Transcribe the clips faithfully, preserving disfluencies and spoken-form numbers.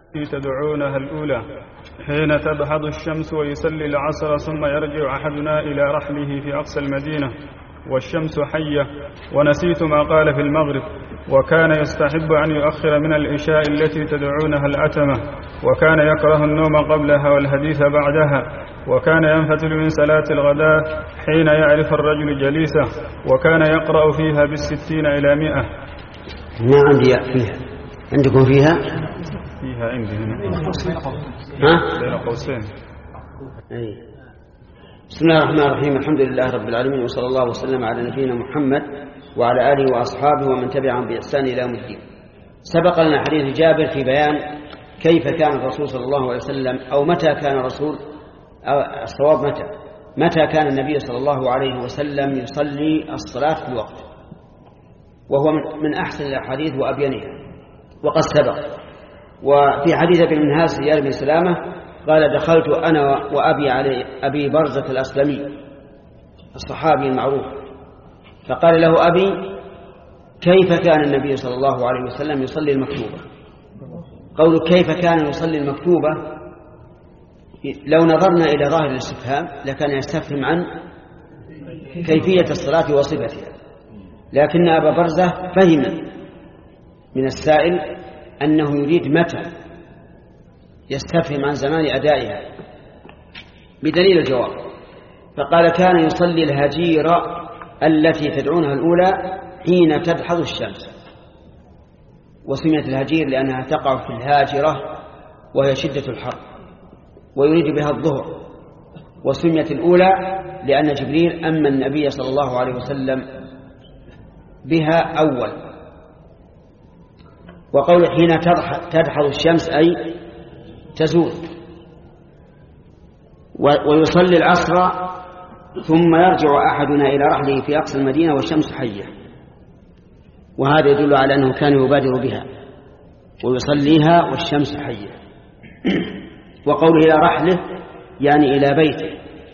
تدعونها الأولى حين تدحض الشمس ويصلي العصر ثم يرجع أحدنا إلى رحله في أقصى المدينة والشمس حية. ونسيت ما قال في المغرب. وكان يستحب أن يؤخر من العشاء التي تدعونها الأتمة، وكان يكره النوم قبلها والحديث بعدها، وكان ينفتل من صلاة الغداء حين يعرف الرجل جليسه، وكان يقرأ فيها بالستين إلى مئة. ما عندي فيها، عندكم فيها؟ فيها عندي هنا ها؟ بين قوسين. أي. بسم الله الرحمن الرحيم، الحمد لله رب العالمين، وصلى الله وسلم على نبينا محمد وعلى آله وأصحابه ومن تبعهم بإحسان إلى يوم الدين. سبق لنا حديث جابر في بيان كيف كان الرسول صلى الله عليه وسلم، أو متى كان الرسول، أو الصواب متى متى كان النبي صلى الله عليه وسلم يصلي الصلاة في الوقت، وهو من أحسن الأحاديث وأبينها وقد سبق. وفي حديث ابن منهاج سيار بن سلامة قال: دخلت أنا وأبي علي أبي برزة الأسلمي الصحابي المعروف، فقال له أبي: كيف كان النبي صلى الله عليه وسلم يصلي المكتوبة؟ قول كيف كان يصلي المكتوبة لو نظرنا إلى ظاهر الاستفهام لكان يستفهم عن كيفية الصلاة وصفتها، لكن أبا برزة فهم من السائل أنه يريد متى، يستفهم عن زمان أدائها بدليل الجواب، فقال: كان يصلي الهجيرة التي تدعونها الأولى حين تدحض الشمس. وسميت الهجير لأنها تقع في الهاجرة وهي شدة الحر، ويريد بها الظهر. وسميت الأولى لأن جبريل أما النبي صلى الله عليه وسلم بها أول. وقول حين تدحض الشمس أي تزول. ويصلي العصر ثم يرجع أحدنا إلى رحله في أقصى المدينة والشمس حية، وهذا يدل على أنه كان يبادر بها ويصليها والشمس حية. وقوله إلى رحله يعني إلى بيته.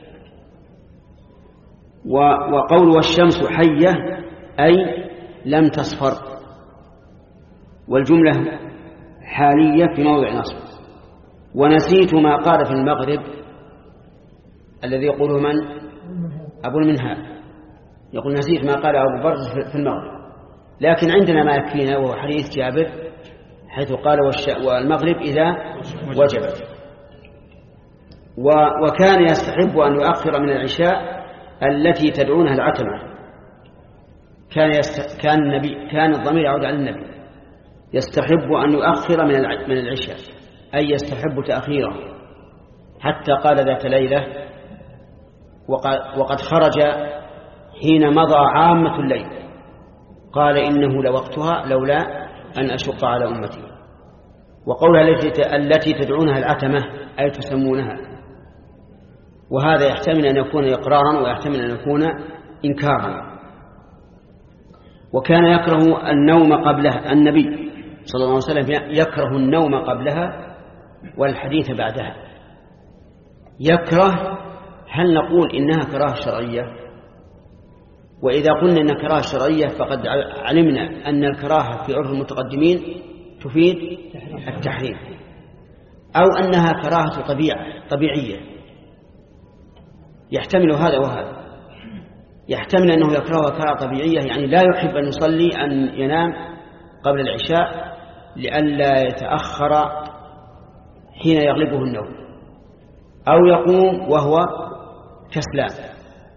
وقول والشمس حية أي لم تصفر، والجملة حالية في موضع نصب. ونسيت ما قال في المغرب الذي يقوله من؟ أبو المنهال يقول: نسيت ما قال أبو برز في المغرب، لكن عندنا ما يكفينا وهو حديث جابر حيث قال: والمغرب إذا وجبت. وكان يستحب أن يؤخر من العشاء التي تدعونها العتمة. كان يست... كان النبي كان الضمير يعود على النبي يستحب أن يؤخر من من العشاء، أي يستحب تأخيره، حتى قال ذات ليلة: وقد خرج حين مضى عامة الليل، قال: إنه لوقتها لولا أن أشق على أمتي. وقولها التي تدعونها العتمة أي تسمونها، وهذا يحتمل أن يكون إقرارا ويحتمل أن يكون إنكارا. وكان يكره النوم قبلها، النبي صلى الله عليه وسلم يكره النوم قبلها والحديث بعدها. يكره، هل نقول إنها كراهة شرعية؟ وإذا قلنا إنها كراهة شرعية فقد علمنا أن الكراهة في عرف المتقدمين تفيد التحريم، أو أنها كراهة طبيعة طبيعية، يحتمل هذا وهذا. يحتمل أنه يكرهها كراهة طبيعية، يعني لا يحب أن يصلي أن ينام قبل العشاء لئلا يتأخر حين يغلبه النوم، أو يقوم وهو كسلان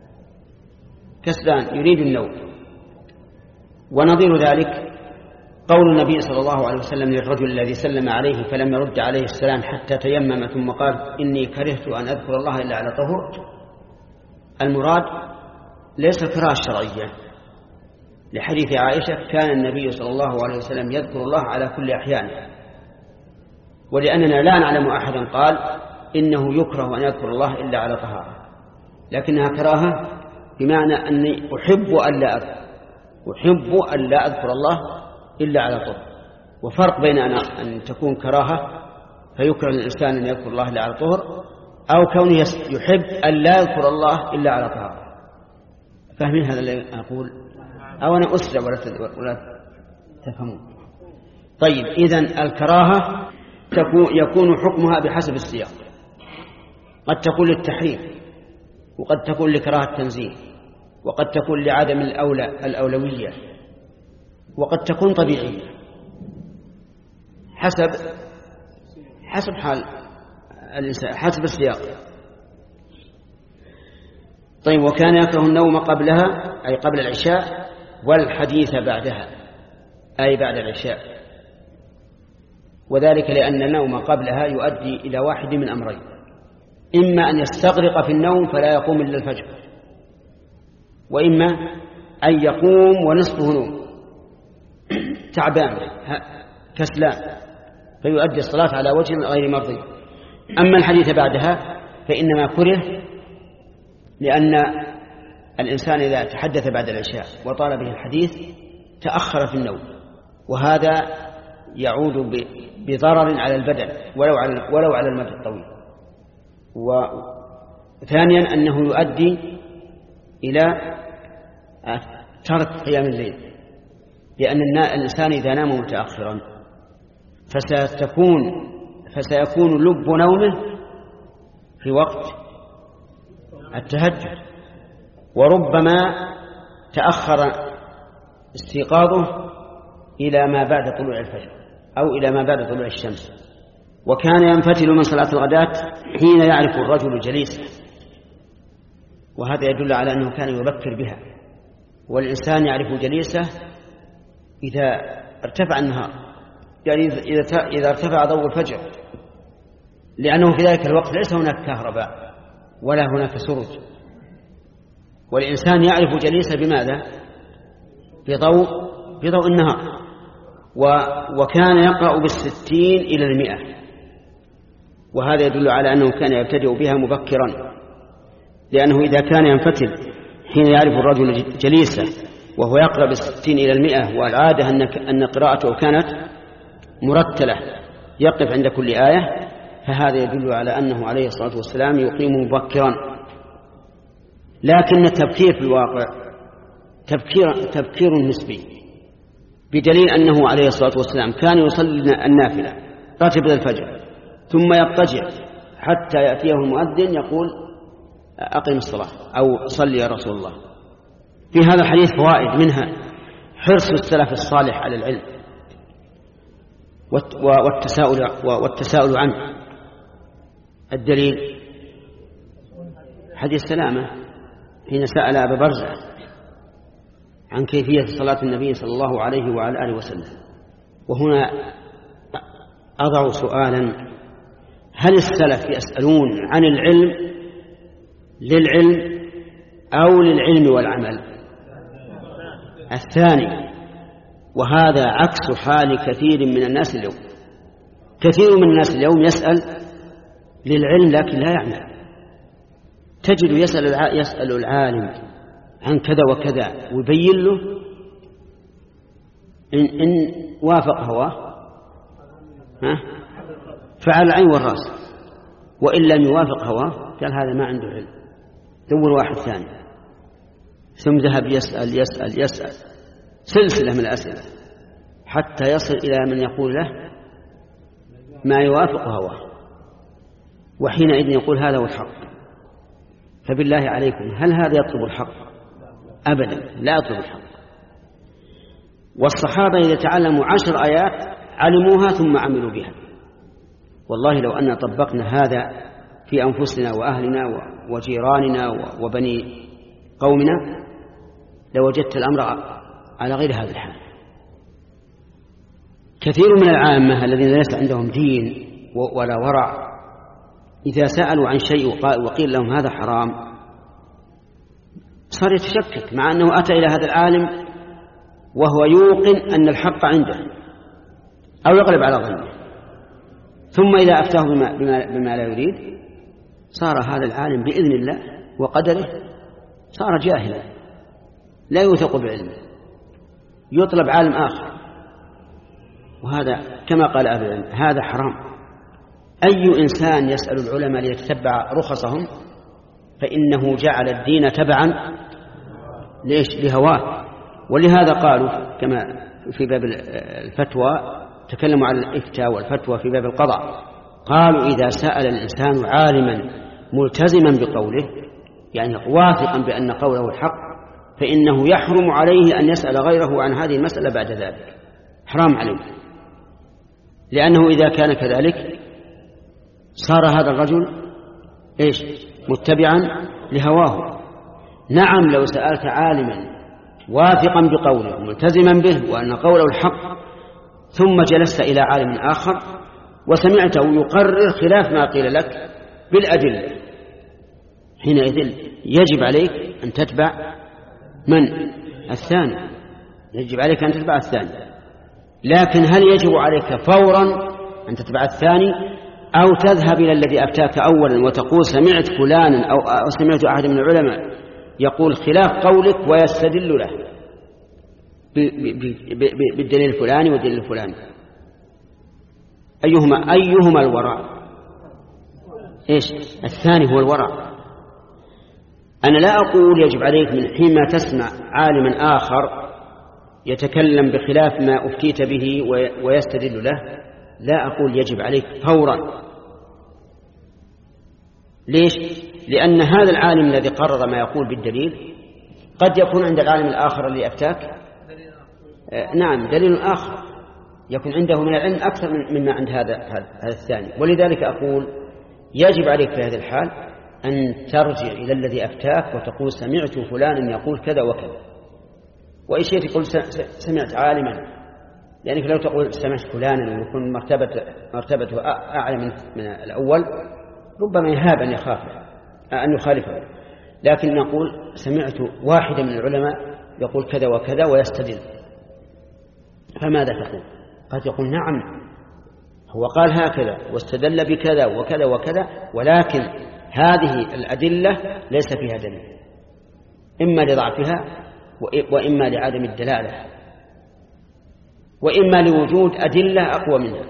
كسلان يريد النوم. ونظير ذلك قول النبي صلى الله عليه وسلم للرجل الذي سلم عليه فلم يرد عليه السلام حتى تيمم ثم قال: إني كرهت أن أذكر الله إلا على طهور. المراد ليس كراهة شرعية، لحديث عائشة: كان النبي صلى الله عليه وسلم يذكر الله على كل أحيانه. ولأننا لا نعلم أحدا قال إنه يكره أن يذكر الله إلا على طهارة، لكنها كراهة بمعنى أني أحب أن لا أذكر أحب أن لا أذكر الله إلا على طهر. وفرق بين أن تكون كراهة فيكره الإنسان أن يذكر الله إلا على طهر، أو كونه يحب أن لا يذكر الله إلا على طهارة. فاهمين هذا اللي أقول؟ أو أنا أسرع ولا ولا تفهمون؟ طيب، إذن الكراهة يكون حكمها بحسب السياق، قد تكون للتحريم، وقد تكون لكراهة التنزيه، وقد تكون لعدم الأولى الأولوية، وقد تكون طبيعية حسب حسب حال الإنسان، حسب السياق. طيب، وكان يكره النوم قبلها أي قبل العشاء، والحديث بعدها أي بعد العشاء، وذلك لأن النوم قبلها يؤدي إلى واحد من أمرين: إما أن يستغرق في النوم فلا يقوم إلا الفجر، وإما أن يقوم ونصفه نوم تعبان كسلان فيؤدي الصلاة على وجه غير مرضي. أما الحديث بعدها فإنما كره لأن الإنسان إذا تحدث بعد العشاء وطال به الحديث تأخر في النوم، وهذا يعود بضرر على البدن ولو على ولو على المدى الطويل. وثانيا أنه يؤدي إلى ترك قيام الليل، لأن الإنسان إذا نام متأخرا فستكون فسيكون لب نومه في وقت التهجد، وربما تأخر استيقاظه إلى ما بعد طلوع الفجر أو إلى ما بعد طلوع الشمس. وكان ينفتل من صلاة الغداة حين يعرف الرجل جليسه، وهذا يدل على أنه كان يبكر بها. والإنسان يعرف جليسه إذا ارتفع النهار، يعني إذا ارتفع ضوء الفجر، لأنه في ذلك الوقت ليس هناك كهرباء ولا هناك سرج، والإنسان يعرف جليسه بماذا؟ بضوء بضوء النهار. وكان يقرأ بالستين إلى المئة، وهذا يدل على أنه كان يبتدئ بها مبكرا، لأنه إذا كان ينفتل حين يعرف الرجل جليسه وهو يقرأ بالستين إلى المئة، والعادة أن قراءته كانت مرتلة يقف عند كل آية، فهذا يدل على أنه عليه الصلاة والسلام يقيم مبكرا. لكن التبكير في الواقع تبكير, تبكير نسبي، بدليل أنه عليه الصلاة والسلام كان يصلي النافلة راتب الفجر ثم يضطجع حتى يأتيه المؤذن يقول أقم الصلاة أو صلي يا رسول الله. في هذا الحديث فوائد، منها حرص السلف الصالح على العلم والتساؤل, والتساؤل عنه. الدليل حديث سلامة حين سأل أبا برزة عن كيفية صلاة النبي صلى الله عليه وعلى آله وسلم. وهنا أضع سؤالا: هل السلف يسألون عن العلم للعلم أو للعلم والعمل؟ الثاني، وهذا عكس حال كثير من الناس اليوم. كثير من الناس اليوم يسأل للعلم لكن لا يعمل. تجد يسأل يسأل العالم عن كذا وكذا ويبين له، إن, إن وافق هواه فعلى العين والرأس، وإن لم يوافق هواه قال هذا ما عنده علم، دور واحد ثاني. ثم ذهب يسأل يسأل يسأل سلسلة من الأسئلة حتى يصل إلى من يقول له ما يوافق هواه، وحينئذ يقول هذا هو الحق. فبالله عليكم، هل هذا يطلب الحق؟ أبدا، لا يطلب الحق. والصحابة إذا تعلموا عشر آيات علموها ثم عملوا بها. والله لو أن طبقنا هذا في أنفسنا وأهلنا وجيراننا وبني قومنا لوجدت الأمر على غير هذا الحال. كثير من العامة الذين ليس عندهم دين ولا ورع إذا سألوا عن شيء وقيل لهم هذا حرام صار يتشكك، مع أنه أتى إلى هذا العالم وهو يوقن أن الحق عنده أو يغلب على ظنه، ثم إذا أفتاه بما, بما, بما لا يريد صار هذا العالم بإذن الله وقدره صار جاهلا لا يوثق بعلمه، يطلب عالم آخر. وهذا كما قال أهل العلم هذا حرام. أي إنسان يسأل العلماء ليتتبع رخصهم فإنه جعل الدين تبعا ليش؟ لهواه. ولهذا قالوا كما في باب الفتوى تكلموا على الإفتاء والفتوى في باب القضاء، قالوا إذا سأل الإنسان عالما ملتزما بقوله، يعني واثقا بأن قوله الحق، فإنه يحرم عليه أن يسأل غيره عن هذه المسألة بعد ذلك، حرام عليه، لأنه إذا كان كذلك صار هذا الرجل إيش؟ متبعا لهواه. نعم، لو سألت عالما واثقا بقوله ملتزما به وأن قوله الحق، ثم جلست إلى عالم آخر وسمعته يقرر خلاف ما قيل لك بالأدلة، حينئذ يجب عليك أن تتبع من؟ الثاني، يجب عليك أن تتبع الثاني. لكن هل يجب عليك فورا أن تتبع الثاني، أو تذهب إلى الذي أفتاك أولا وتقول سمعت فلانا أو سمعت أحد من العلماء يقول خلاف قولك ويستدل له بالدليل الفلاني والدليل الفلاني؟ أيهما أيهما الورع؟ إيش؟ الثاني هو الورع. أنا لا أقول يجب عليك من حينما تسمع عالما آخر يتكلم بخلاف ما أفتيت به ويستدل له، لا أقول يجب عليك فورا. ليش؟ لأن هذا العالم الذي قرر ما يقول بالدليل قد يكون عند العالم الآخر اللي أفتاك آه نعم دليل آخر، يكون عنده من العلم أكثر مما عند هذا هذا الثاني. ولذلك أقول يجب عليك في هذه الحال أن ترجع إلى الذي أفتاك وتقول سمعت فلانا يقول كذا وكذا، وإيش تقول سمعت عالما، لأنك لو تقول سمعت فلانا ويكون مرتبة مرتبته أعلى من الأول ربما يهاب أن يخاف أن يخالفه. لكن نقول سمعت واحدا من العلماء يقول كذا وكذا ويستدل، فماذا تقول؟ قد يقول نعم هو قال هكذا واستدل بكذا وكذا وكذا، ولكن هذه الأدلة ليس فيها دليل، إما لضعفها وإما لعدم الدلالة وإما لوجود أدلة أقوى منها.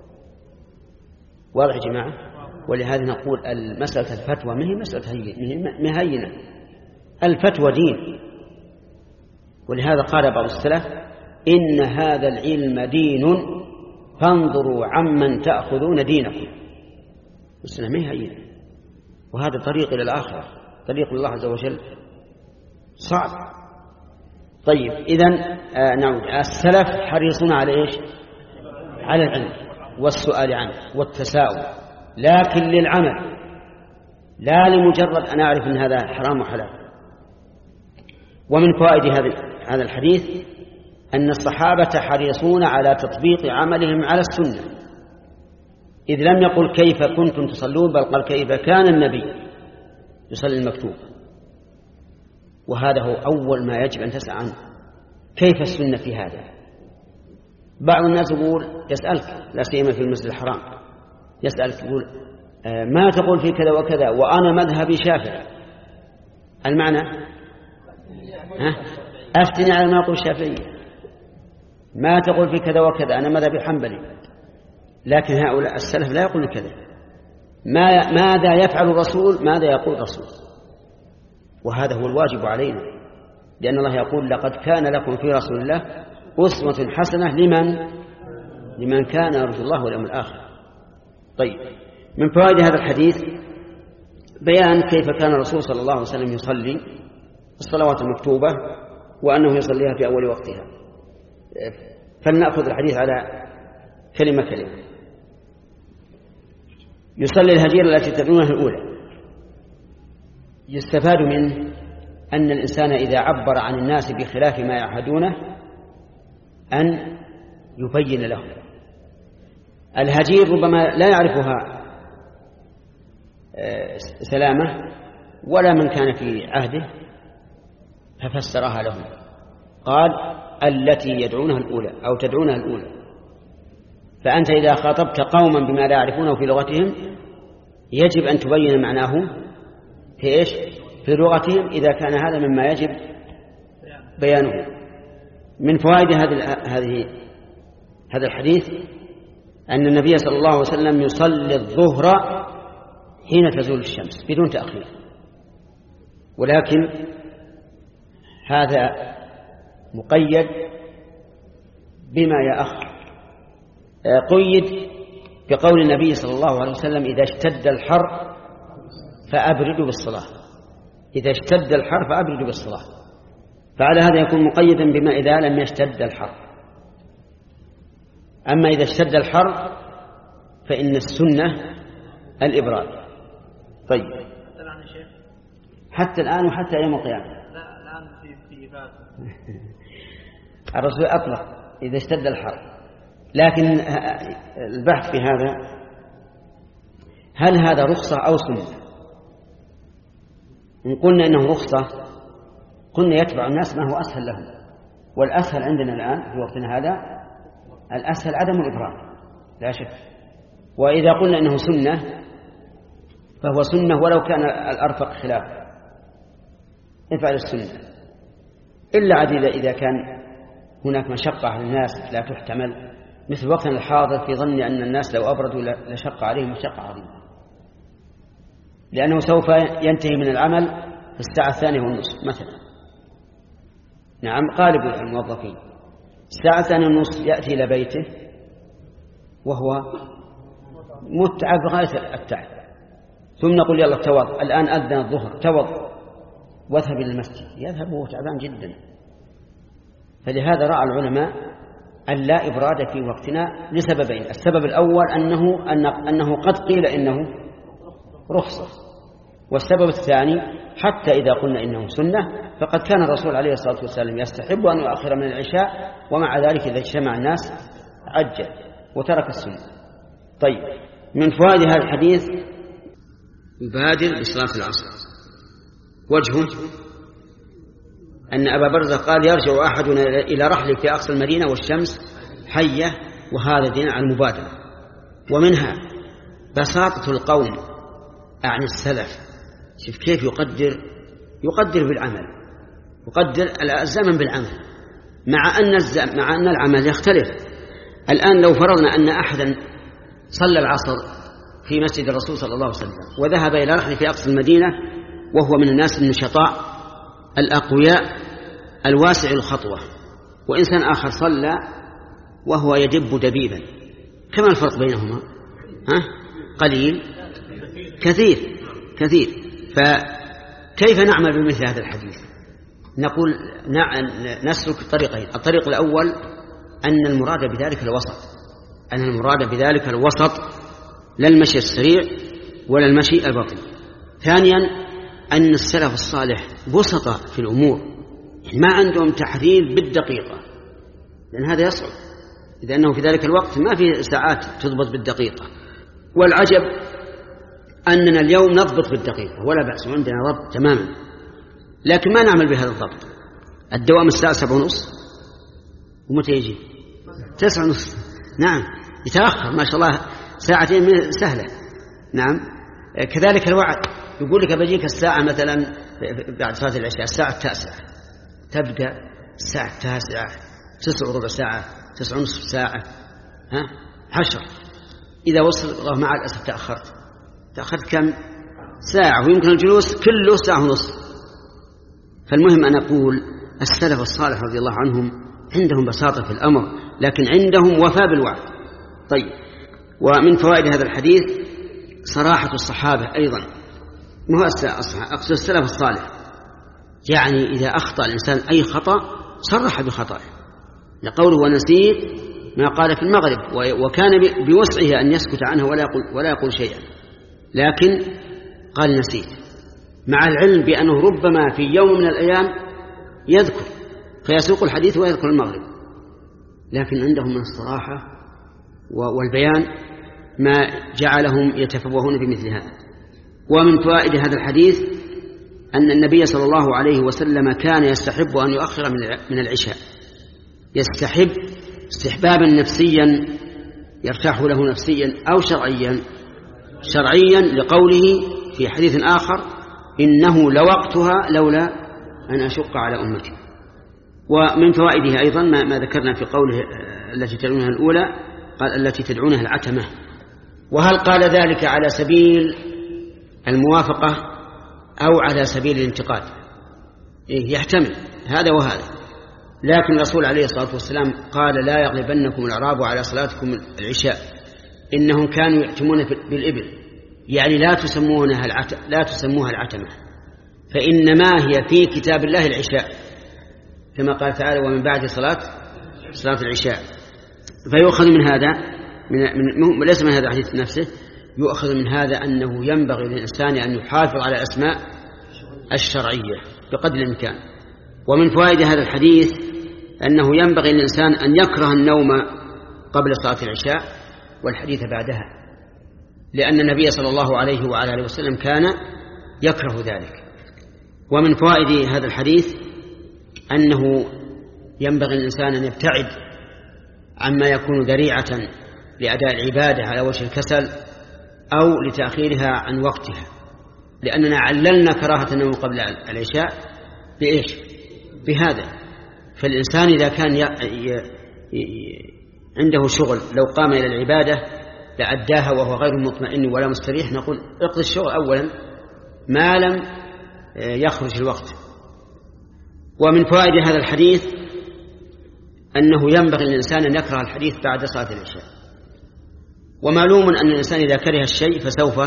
واضح يا جماعة؟ ولهذا نقول المسألة الفتوى ما هي مسألة هينة، الفتوى دين. ولهذا قال بعض السلف إن هذا العلم دين فانظروا عمن تأخذون دينكم. مسألة ما هي هينة، وهذا طريق إلى الآخرة، طريق الله عز وجل صعب. طيب إذن آه نعود، السلف حريصون على إيش؟ على العلم والسؤال عنه والتساؤل، لكن للعمل، لا لمجرد أن أعرف أن هذا حرام وحلال. ومن فوائد هذا الحديث أن الصحابة حريصون على تطبيق عملهم على السنة، إذ لم يقل كيف كنتم تصلون، بل قال كيف كان النبي يصلي المكتوب. وهذا هو أول ما يجب أن تسأل عنه، كيف السنة في هذا؟ بعض الناس يقول يسألك، لا سيما في المسجد الحرام، يسألك يقول آه ما تقول في كذا وكذا وأنا مذهبي شافعي. المعنى ها؟ أفتني على ما يقول الشافعية. ما تقول في كذا وكذا أنا مذهبي حنبلي. لكن هؤلاء السلف لا يقول كذا، ما ماذا يفعل الرسول، ماذا يقول الرسول، وهذا هو الواجب علينا، لأن الله يقول لقد كان لكم في رسول الله أسوة حسنة لمن لمن كان يرجو الله واليوم الآخر. طيب، من فوائد هذا الحديث بيان كيف كان الرسول صلى الله عليه وسلم يصلي الصلوات المكتوبة وأنه يصليها في أول وقتها. فلنأخذ الحديث على كلمة كلمة. يصلي الهجير التي تدعونها الأولى. يستفاد منه أن الإنسان إذا عبر عن الناس بخلاف ما يعهدونه أن يبين له. الهجير ربما لا يعرفها سلامة ولا من كان في عهده، ففسرها لهم قال التي يدعونها الأولى أو تدعونها الأولى. فأنت إذا خاطبت قوما بما لا يعرفونه في لغتهم يجب أن تبين معناه في إيش؟ في لغتهم، إذا كان هذا مما يجب بيانه. من فوائد هذه هذا الحديث أن النبي صلى الله عليه وسلم يصلي الظهر حين تزول الشمس بدون تأخير، ولكن هذا مقيد بما يأخر، قيد بقول النبي صلى الله عليه وسلم إذا اشتد الحر فأبردوا بالصلاة، إذا اشتد الحر فأبردوا بالصلاة، فعلى هذا يكون مقيدا بما إذا لم يشتد الحر. أما إذا اشتد الحر فإن السنة الإبراد. طيب حتى الآن وحتى يوم القيامة لا الآن في في الرسول أطلق إذا اشتد الحر، لكن البحث في هذا هل هذا رخصة أو سنة؟ إن قلنا إنه رخصة قلنا يتبع الناس ما هو أسهل لهم، والأسهل عندنا الآن في وقتنا هذا الأسهل عدم الإبراد لا شك. وإذا قلنا إنه سنة فهو سنة ولو كان الأرفق خلافه، افعل السنة، إلا عديدة إذا كان هناك مشقة على الناس لا تحتمل، مثل وقتنا الحاضر في ظن أن الناس لو أبردوا لشق عليهم مشقة عظيمة، لأنه سوف ينتهي من العمل في الساعة الثانية والنصف مثلا. نعم غالب الموظفين الساعة الثانية والنصف يأتي إلى بيته وهو متعب غاية التعب، ثم نقول يلا توضأ، الآن أذن الظهر توضأ واذهب إلى المسجد، يذهب وهو تعبان جدا. فلهذا رأى العلماء أن لا إبراد في وقتنا لسببين: السبب الأول أنه, أنه قد قيل إنه رخصة، والسبب الثاني حتى إذا قلنا إنه سنة فقد كان الرسول عليه الصلاة والسلام يستحب أن يؤخر من العشاء، ومع ذلك إذا اجتمع الناس عجل وترك السنة. طيب من فوائد هذا الحديث يبادر بصلاة العصر. وجهه أن أبا برزة قال يرجع أحدنا إلى رحله في أقصى المدينة والشمس حية، وهذا دين على المبادرة. ومنها بساطة القوم عن السلف، شوف كيف يقدر يقدر بالعمل، يقدر الزمن بالعمل، مع أن مع أن العمل يختلف. الآن لو فرضنا أن أحدا صلى العصر في مسجد الرسول صلى الله عليه وسلم وذهب إلى رحله في أقصى المدينة وهو من الناس النشطاء الأقوياء الواسع الخطوة، وإنسان آخر صلى وهو يدب دبيبا، كما الفرق بينهما؟ ها؟ قليل كثير كثير. فكيف نعمل بمثل هذا الحديث؟ نقول نسلك طريقين. الطريق الأول أن المراد بذلك الوسط، أن المراد بذلك الوسط، لا المشي السريع ولا المشي البطيء. ثانيا أن السلف الصالح بسطة في الأمور، ما عندهم تحرير بالدقيقة، لأن هذا يصعب، إذا أنه في ذلك الوقت ما في ساعات تضبط بالدقيقة. والعجب أننا اليوم نضبط بالدقيقة ولا بأس، عندنا ضبط تماما، لكن ما نعمل بهذا الضبط. الدوام الساعة سبعة ونص ومتى يجي؟ تسعة ونص. نعم يتأخر ما شاء الله ساعتين من سهلة. نعم كذلك الوعد، يقول لك بجيك الساعة مثلا بعد صلاة العشاء الساعة التاسعة، تبقى الساعة التاسعة تسع وربع ساعة، تسع ونصف ساعة، ها عشر. إذا وصل الله مع الأسف تأخرت تأخرت كم ساعة، ويمكن الجلوس كله ساعة ونصف. فالمهم أن أقول السلف الصالح رضي الله عنهم عندهم بساطة في الأمر، لكن عندهم وفاء بالوعد. طيب ومن فوائد هذا الحديث صراحة الصحابة أيضا، ما هو أقصد السلف الصالح، يعني إذا أخطأ الإنسان أي خطأ صرح بخطأه، لقوله ونسيت ما قال في المغرب، وكان بوسعه أن يسكت عنه ولا يقول, ولا يقول شيئا، لكن قال نسيت، مع العلم بأنه ربما في يوم من الأيام يذكر فيسوق الحديث ويذكر المغرب، لكن عندهم من الصراحة والبيان ما جعلهم يتفوهون بمثل هذا. ومن فوائد هذا الحديث أن النبي صلى الله عليه وسلم كان يستحب أن يؤخر من العشاء، يستحب استحبابا نفسيا يرتاح له نفسيا أو شرعيا. شرعيا لقوله في حديث آخر إنه لوقتها لولا أن أشق على أمتي. ومن فوائده أيضا ما ذكرنا في قوله التي تدعونها الأولى، قال التي تدعونها العتمة. وهل قال ذلك على سبيل الموافقة أو على سبيل الانتقاد؟ إيه يحتمل هذا وهذا. لكن الرسول عليه الصلاة والسلام قال لا يغلبنكم الأعراب على صلاتكم العشاء إنهم كانوا يأتمون بالإبل، يعني لا تسمونها العت... لا تسموها العتمة، فإنما هي في كتاب الله العشاء كما قال تعالى ومن بعد صلاة صلاة العشاء. فيؤخذ من هذا من... من... ليس من هذا الحديث نفسه، يؤخذ من هذا أنه ينبغي للإنسان أن يحافظ على الأسماء الشرعية بقدر الإمكان. ومن فوائد هذا الحديث أنه ينبغي للإنسان أن يكره النوم قبل صلاة العشاء والحديث بعدها، لأن النبي صلى الله عليه وعلى آله وسلم كان يكره ذلك. ومن فوائد هذا الحديث أنه ينبغي الإنسان أن يبتعد عما يكون ذريعة لأداء العبادة على وجه الكسل أو لتأخيرها عن وقتها، لأننا عللنا كراهة النوم قبل العشاء بإيش؟ بهذا. فالإنسان إذا كان ي... ي... عنده شغل لو قام إلى العبادة لأداها وهو غير مطمئن ولا مستريح، نقول اقضي الشغل أولا ما لم يخرج الوقت. ومن فوائد هذا الحديث أنه ينبغي للإنسان أن يكره الحديث بعد صلاة العشاء، ومعلوم أن الإنسان إذا كره الشيء فسوف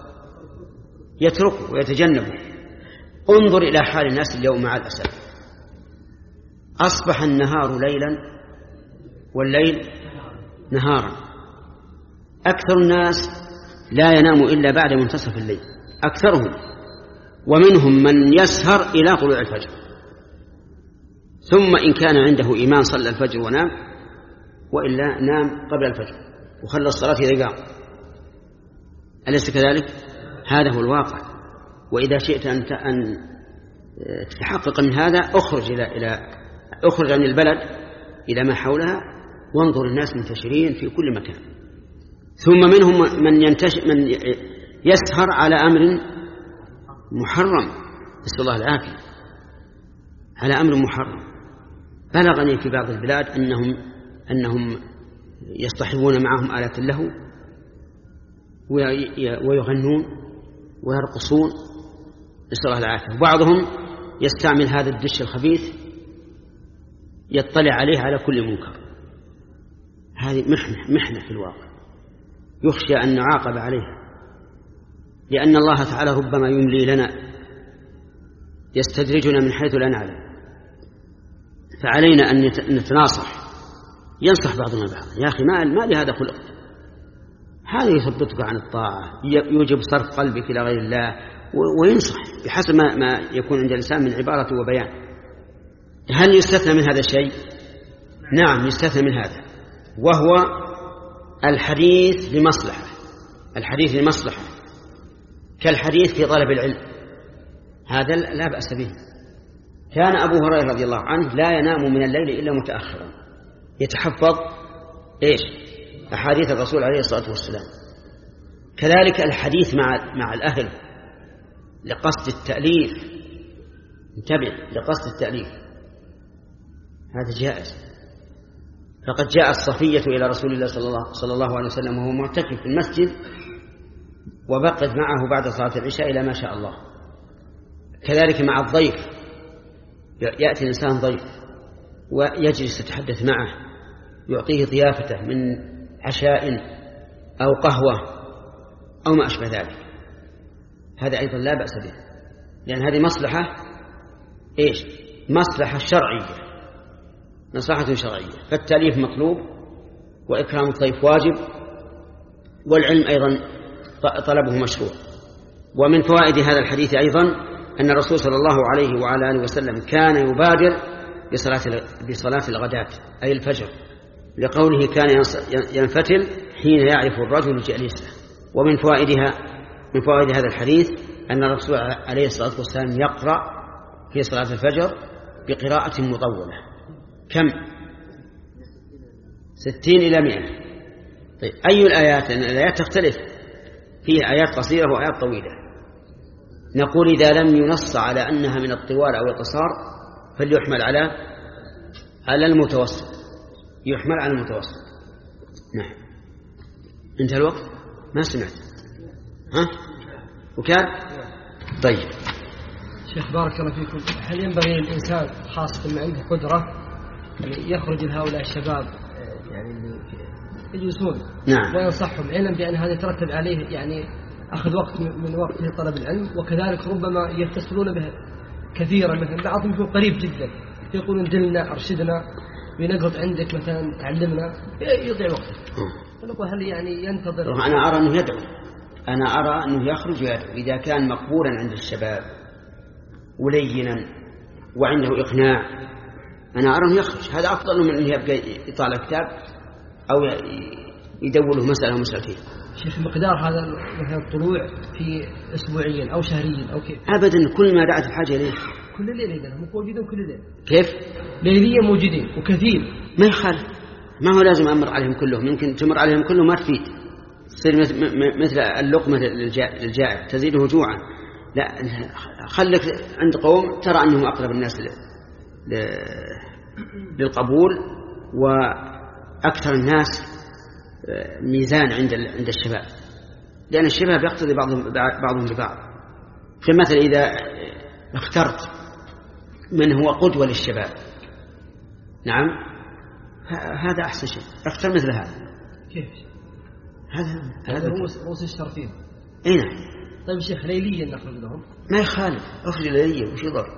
يتركه ويتجنبه. انظر إلى حال الناس اليوم مع الأسف، أصبح النهار ليلا والليل نهارا. أكثر الناس لا ينام إلا بعد منتصف الليل أكثرهم، ومنهم من يسهر إلى طلوع الفجر، ثم إن كان عنده إيمان صلى الفجر ونام، وإلا نام قبل الفجر وخلى الصلاة إذا قام. أليس كذلك؟ هذا هو الواقع. وإذا شئت أن تتحقق من هذا أخرج إلى إلى أخرج عن البلد إلى ما حولها وانظر الناس منتشرين في كل مكان. ثم منهم من ينتشر من يسهر على أمر محرم، نسأل الله العافية، على أمر محرم. بلغني في بعض البلاد أنهم أنهم يصطحبون معهم آلة اللهو ويغنون ويرقصون، نسأل الله العافية. وبعضهم يستعمل هذا الدش الخبيث يطلع عليه على كل منكر. هذه محنة محنة في الواقع يخشى أن نعاقب عليها، لأن الله تعالى ربما يملي لنا يستدرجنا من حيث لا نعلم، فعلينا أن نتناصح، ينصح بعضنا بعضا. يا أخي ما ما لهذا خلق، هذا يثبتك عن الطاعة، يوجب صرف قلبك إلى غير الله، وينصح بحسب ما, ما يكون عند الإنسان من عبارة وبيان. هل يستثنى من هذا الشيء؟ نعم يستثنى من هذا، وهو الحديث لمصلحة. الحديث لمصلحة كالحديث في طلب العلم، هذا لا بأس به. كان أبو هريرة رضي الله عنه لا ينام من الليل إلا متأخرا يتحفظ إيش؟ أحاديث الرسول عليه الصلاة والسلام. كذلك الحديث مع مع الأهل لقصد التأليف، انتبه، لقصد التأليف هذا جائز. فقد جاءت صفية إلى رسول الله صلى الله, صلى الله عليه وسلم وهو معتكف في المسجد، وبقت معه بعد صلاة العشاء إلى ما شاء الله. كذلك مع الضيف، يأتي الإنسان ضيف ويجلس يتحدث معه، يعطيه ضيافته من عشاء أو قهوة أو ما أشبه ذلك، هذا أيضا لا بأس به، لأن هذه مصلحة إيش؟ مصلحة شرعية، مصلحة شرعية. فالتأليف مطلوب، وإكرام الضيف واجب، والعلم أيضا طلبه مشروع. ومن فوائد هذا الحديث أيضا أن الرسول صلى الله عليه وعلى آله وسلم كان يبادر بصلاة بصلاة الغداة أي الفجر، لقوله كان ينفتل حين يعرف الرجل جليسه. ومن فوائدها من فوائد هذا الحديث أن الرسول عليه الصلاة والسلام يقرأ في صلاة الفجر بقراءة مطولة، كم؟ ستين إلى مئة. طيب أي الآيات؟ لأن الآيات تختلف، فيها آيات قصيرة وآيات طويلة. نقول إذا لم ينص على أنها من الطوال أو القصار فليحمل على على المتوسط، يحمل على المتوسط. نعم. انتهى الوقت؟ ما سمعت؟ ها؟ وكان؟ طيب. شيخ بارك الله فيكم، هل ينبغي للإنسان خاصة ما عنده قدرة يعني يخرج هؤلاء الشباب يعني يجلسون نعم. وينصحهم علما بأن هذا يترتب عليه يعني أخذ وقت من وقت طلب العلم، وكذلك ربما يتصلون به كثيرا، مثلا بعضهم يكون قريب جدا يقولون دلنا أرشدنا بنقرض عندك مثلا تعلمنا، يضيع وقته. فنقول هل يعني ينتظر؟ أنا أرى أنه يدعو، أنا أرى أنه يخرج ويدعو إذا كان مقبولا عند الشباب ولينا وعنده إقناع، أنا أرى أنه يخرج. هذا أفضل من أنه يبقى يطالع كتاب أو يدور له مسألة ومسألتين. شيخ مقدار هذا مثلا الطلوع في أسبوعيا أو شهريا أو كيف؟ أبدا، كل ما دعت الحاجة إليه كل ليلة إذا هم موجودين كل ليلة. كيف؟ ليليا موجودين وكثير. ما يخالف، ما هو لازم أمر عليهم كلهم، يمكن تمر عليهم كلهم ما تفيد، تصير مثل اللقمة للجائع تزيده جوعا. لا، خلك عند قوم ترى أنهم أقرب الناس للقبول وأكثر الناس ميزان عند عند الشباب، لأن الشباب يقتضي بعضهم بعضهم ببعض. فمثلا إذا اخترت من هو قدوة للشباب، نعم هذا أحسن شيء، اختر مثل هذا. كيف؟ هذا هذا هو رؤوس الشرفين. إيه نعم. طيب شيخ ليليا نخرج لهم؟ ما يخالف، أخرج ليليا وش يضر؟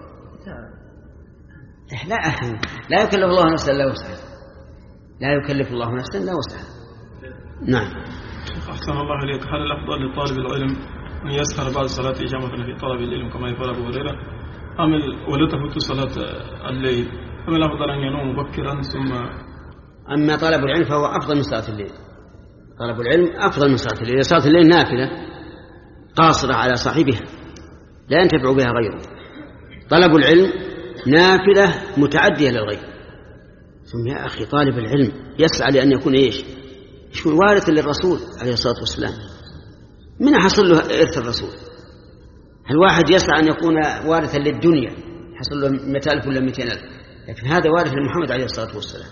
لا لا يكلف الله نفسا إلا وسعها، لا يكلف الله نفسا إلا وسعها. نعم. أحسن الله عليك، هل الأفضل لطالب العلم أن يسهر بعد صلاة إجامة في طلب العلم كما يقول أبو هريرة، أم ولا تفوت صلاة الليل، أم الأفضل أن ينوم مبكرا ثم؟ أما طلب العلم فهو أفضل من صلاة الليل. طلب العلم أفضل من صلاة الليل. صلاة الليل نافلة قاصرة على صاحبها لا ينتفع بها غيره. طلب العلم نافلة متعدية للغير. ثم يا أخي طالب العلم يسعى لأن يكون إيش؟ يكون وارثا للرسول عليه الصلاة والسلام. من حصل له إرث الرسول؟ هل واحد يسعى أن يكون وارثا للدنيا حصل له مئة ألف ولا مئتين ألف؟ لكن هذا وارث لمحمد عليه الصلاة والسلام.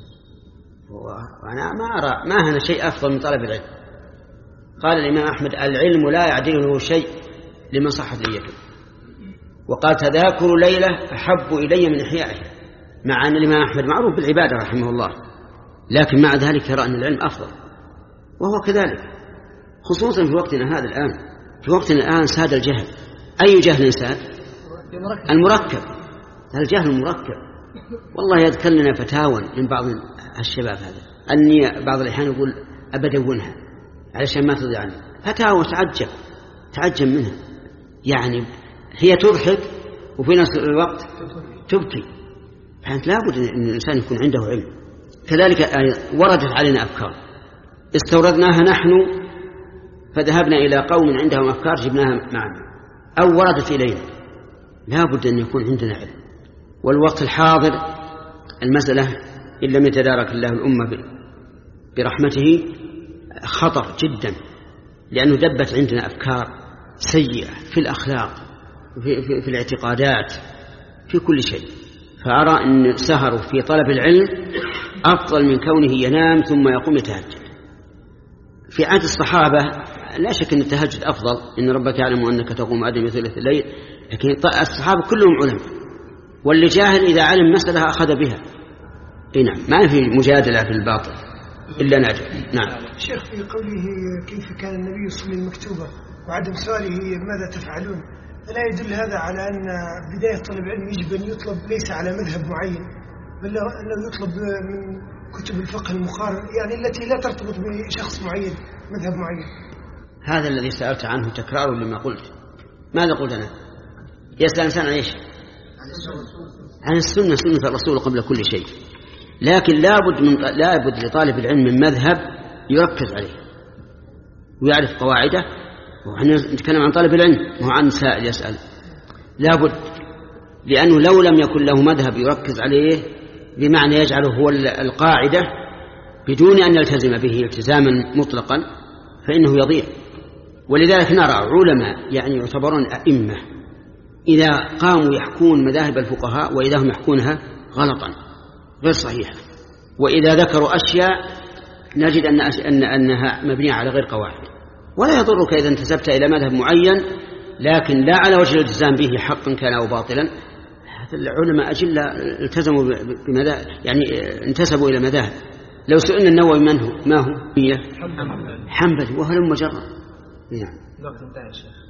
وأنا ما أرى ما هنا شيء أفضل من طلب العلم. قال الإمام أحمد: العلم لا يعدله شيء لمن صحت نيته. وقال: تذاكر ليلة أحب إلي من إحيائها. مع أن الإمام أحمد معروف بالعبادة رحمه الله، لكن مع ذلك يرى أن العلم أفضل، وهو كذلك، خصوصا في وقتنا هذا الآن. في وقتنا الآن ساد الجهل. أي جهل ساد؟ المركب. الجهل المركب. والله يذكر لنا فتاوى من بعض الشباب هذا، أني بعض الأحيان يقول أبدونها علشان ما تضيع عني. فتاوى تعجب تعجب منها، يعني هي تضحك وفي نفس الوقت تبكي. فأنت لابد أن الإنسان يكون عنده علم. كذلك وردت علينا أفكار استوردناها نحن فذهبنا إلى قوم عندهم أفكار جبناها معنا، أو وردت إلينا. لابد أن يكون عندنا علم. والوقت الحاضر المسألة إن لم يتدارك الله الأمة برحمته خطر جدا، لأنه دبت عندنا أفكار سيئة في الأخلاق، في, في, في الاعتقادات، في كل شيء. فأرى أن سهره في طلب العلم أفضل من كونه ينام ثم يقوم يتهجد. في عهد الصحابة لا شك أن التهجد أفضل، إن ربك يعلم أنك تقوم أدنى من ثلث الليل، لكن الصحابة كلهم علماء، واللي جاهل إذا علم مسألة أخذ بها. إيه نعم، ما في مجادلة في الباطل إلا نادر. نعم. شيخ في قوله كيف كان النبي يصلي المكتوبة وعدم سؤاله ماذا تفعلون، ألا يدل هذا على أن بداية طلب العلم يجب أن يطلب ليس على مذهب معين، بل أنه يطلب من كتب الفقه المخارج، يعني التي لا ترتبط بشخص معين مذهب معين؟ هذا الذي سألت عنه تكرار لما قلت. ماذا قلت أنا؟ يسأل إنسان عن إيش؟ عن السنة، سنة الرسول قبل كل شيء. لكن لابد من لابد لطالب العلم من مذهب يركز عليه ويعرف قواعده. ونحن نتكلم عن طالب العلم وهو عن سائل يسأل، لابد، لأنه لو لم يكن له مذهب يركز عليه بمعنى يجعله هو القاعدة بدون أن يلتزم به التزاما مطلقا فإنه يضيع. ولذلك نرى علماء يعني يعتبرون أئمة إذا قاموا يحكون مذاهب الفقهاء وإذا هم يحكونها غلطا غير صحيحة، وإذا ذكروا أشياء نجد أن أن أنها مبنية على غير قواعد. ولا يضرك إذا انتسبت إلى مذهب معين لكن لا على وجه الالتزام به حقا كان أو باطلا، العلماء أجلة التزموا بمذاهب، يعني انتسبوا إلى مذاهب. لو سئلنا النووي من هو ما هو؟ حنبلي وهل مجرد. نعم.